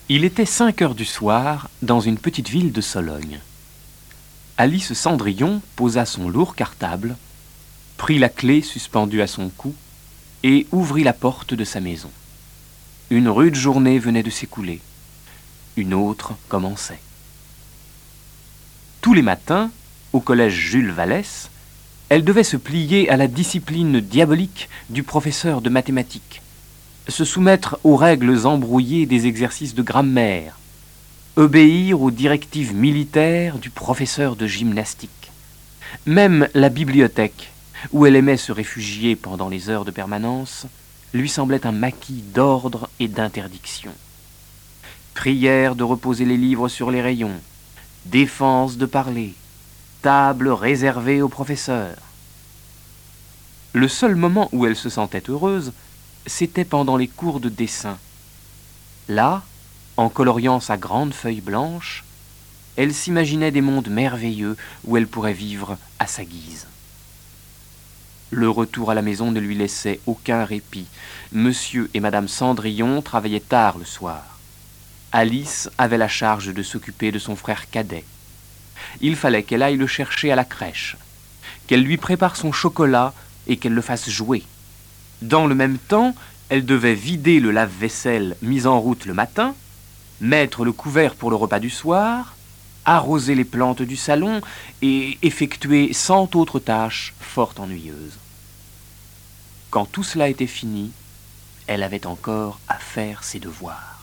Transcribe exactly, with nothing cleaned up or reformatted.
Il était cinq heures du soir dans une petite ville de Sologne. Alice Cendrillon posa son lourd cartable, prit la clé suspendue à son cou et ouvrit la porte de sa maison. Une rude journée venait de s'écouler. Une autre commençait. Tous les matins, au collège Jules Vallès, elle devait se plier à la discipline diabolique du professeur de mathématiques, se soumettre aux règles embrouillées des exercices de grammaire, obéir aux directives militaires du professeur de gymnastique. Même la bibliothèque, où elle aimait se réfugier pendant les heures de permanence, lui semblait un maquis d'ordre et d'interdiction. Prière de reposer les livres sur les rayons, défense de parler, table réservée aux professeurs. Le seul moment où elle se sentait heureuse, c'était pendant les cours de dessin. Là, en coloriant sa grande feuille blanche, elle s'imaginait des mondes merveilleux où elle pourrait vivre à sa guise. Le retour à la maison ne lui laissait aucun répit. Monsieur et Madame Cendrillon travaillaient tard le soir. Alice avait la charge de s'occuper de son frère cadet. Il fallait qu'elle aille le chercher à la crèche, qu'elle lui prépare son chocolat et qu'elle le fasse jouer. Dans le même temps, elle devait vider le lave-vaisselle mis en route le matin, mettre le couvert pour le repas du soir, arroser les plantes du salon et effectuer cent autres tâches fort ennuyeuses. Quand tout cela était fini, elle avait encore à faire ses devoirs.